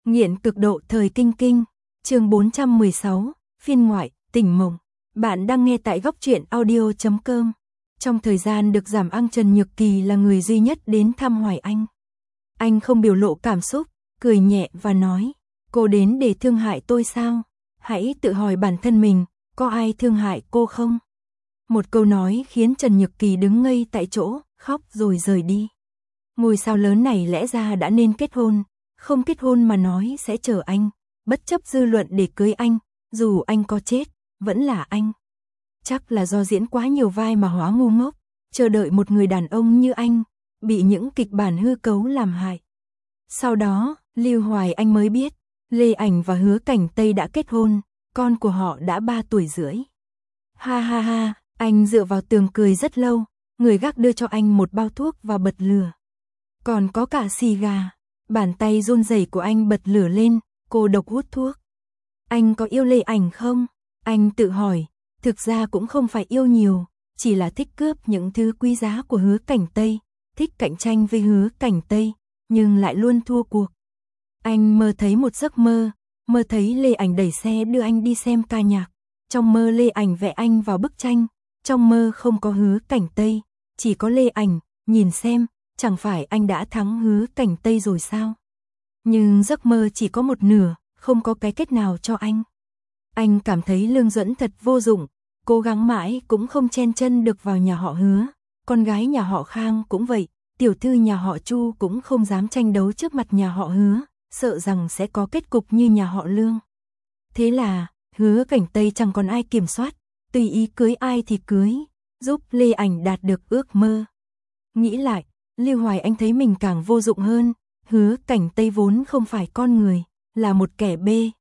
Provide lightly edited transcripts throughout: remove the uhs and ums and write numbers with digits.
Nghiện cực độ thời kinh kinh, chương 416, phiên ngoại, tỉnh mộng. Bạn đang nghe tại góc truyện audio.com. Trong thời gian được giảm ăng, Trần Nhược Kỳ là người duy nhất đến thăm Hoài Anh. Anh không biểu lộ cảm xúc, cười nhẹ và nói, cô đến để thương hại tôi sao? Hãy tự hỏi bản thân mình, có ai thương hại cô không? Một câu nói khiến Trần Nhược Kỳ đứng ngây tại chỗ, khóc rồi rời đi. Ngôi sao lớn này lẽ ra đã nên kết hôn, không kết hôn mà nói sẽ chờ anh, bất chấp dư luận để cưới anh, dù anh có chết, vẫn là anh. Chắc là do diễn quá nhiều vai mà hóa ngu ngốc, chờ đợi một người đàn ông như anh, bị những kịch bản hư cấu làm hại. Sau đó, Lưu Hoài Anh mới biết, Lê Ảnh và Hứa Cảnh Tây đã kết hôn, con của họ đã 3 tuổi rưỡi. Ha ha ha, anh dựa vào tường cười rất lâu, người gác đưa cho anh một bao thuốc và bật lửa. Còn có cả xì gà, bàn tay run rẩy của anh bật lửa lên, cô độc hút thuốc. Anh có yêu Lê Ảnh không? Anh tự hỏi, thực ra cũng không phải yêu nhiều, chỉ là thích cướp những thứ quý giá của Hứa Cảnh Tây, thích cạnh tranh với Hứa Cảnh Tây, nhưng lại luôn thua cuộc. Anh mơ thấy một giấc mơ, mơ thấy Lê Ảnh đẩy xe đưa anh đi xem ca nhạc. Trong mơ Lê Ảnh vẽ anh vào bức tranh, trong mơ không có Hứa Cảnh Tây, chỉ có Lê Ảnh, nhìn xem, chẳng phải anh đã thắng Hứa Cảnh Tây rồi sao? Nhưng giấc mơ chỉ có một nửa, không có cái kết nào cho anh. Anh cảm thấy Lương Duẫn thật vô dụng, cố gắng mãi cũng không chen chân được vào nhà họ Hứa, con gái nhà họ Khang cũng vậy, tiểu thư nhà họ Chu cũng không dám tranh đấu trước mặt nhà họ Hứa, sợ rằng sẽ có kết cục như nhà họ Lương. Thế là, Hứa Cảnh Tây chẳng còn ai kiểm soát, tùy ý cưới ai thì cưới, giúp Lê Ảnh đạt được ước mơ. Nghĩ lại, Lưu Hoài Anh thấy mình càng vô dụng hơn, Hứa Cảnh Tây vốn không phải con người, là một kẻ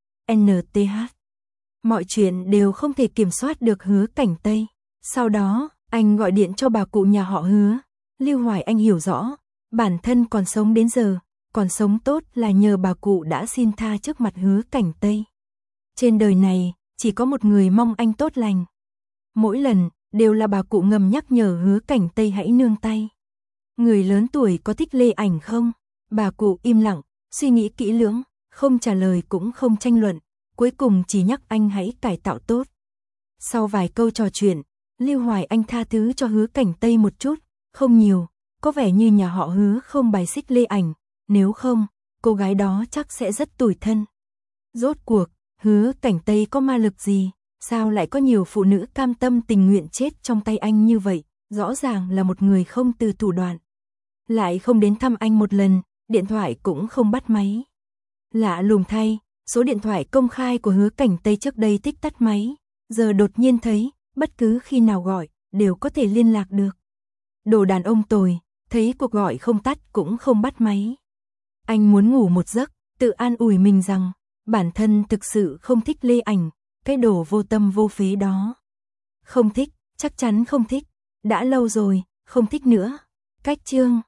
BNTH. Mọi chuyện đều không thể kiểm soát được Hứa Cảnh Tây. Sau đó, anh gọi điện cho bà cụ nhà họ Hứa. Lưu Hoài Anh hiểu rõ, bản thân còn sống đến giờ, còn sống tốt là nhờ bà cụ đã xin tha trước mặt Hứa Cảnh Tây. Trên đời này, chỉ có một người mong anh tốt lành. Mỗi lần, đều là bà cụ ngầm nhắc nhở Hứa Cảnh Tây hãy nương tay. Người lớn tuổi có thích Lê Ảnh không? Bà cụ im lặng, suy nghĩ kỹ lưỡng, không trả lời cũng không tranh luận, cuối cùng chỉ nhắc anh hãy cải tạo tốt. Sau vài câu trò chuyện, Lưu Hoài Anh tha thứ cho Hứa Cảnh Tây một chút, không nhiều, có vẻ như nhà họ Hứa không bài xích Lê Ảnh, nếu không, cô gái đó chắc sẽ rất tủi thân. Rốt cuộc, Hứa Cảnh Tây có ma lực gì, sao lại có nhiều phụ nữ cam tâm tình nguyện chết trong tay anh như vậy, rõ ràng là một người không từ thủ đoạn. Lại không đến thăm anh một lần, điện thoại cũng không bắt máy. Lạ lùng thay, số điện thoại công khai của Hứa Cảnh Tây trước đây thích tắt máy, giờ đột nhiên thấy, bất cứ khi nào gọi, đều có thể liên lạc được. Đồ đàn ông tồi, thấy cuộc gọi không tắt cũng không bắt máy. Anh muốn ngủ một giấc, tự an ủi mình rằng, bản thân thực sự không thích Lê Ảnh, cái đồ vô tâm vô phế đó. Không thích, chắc chắn không thích, đã lâu rồi, không thích nữa. Cách chương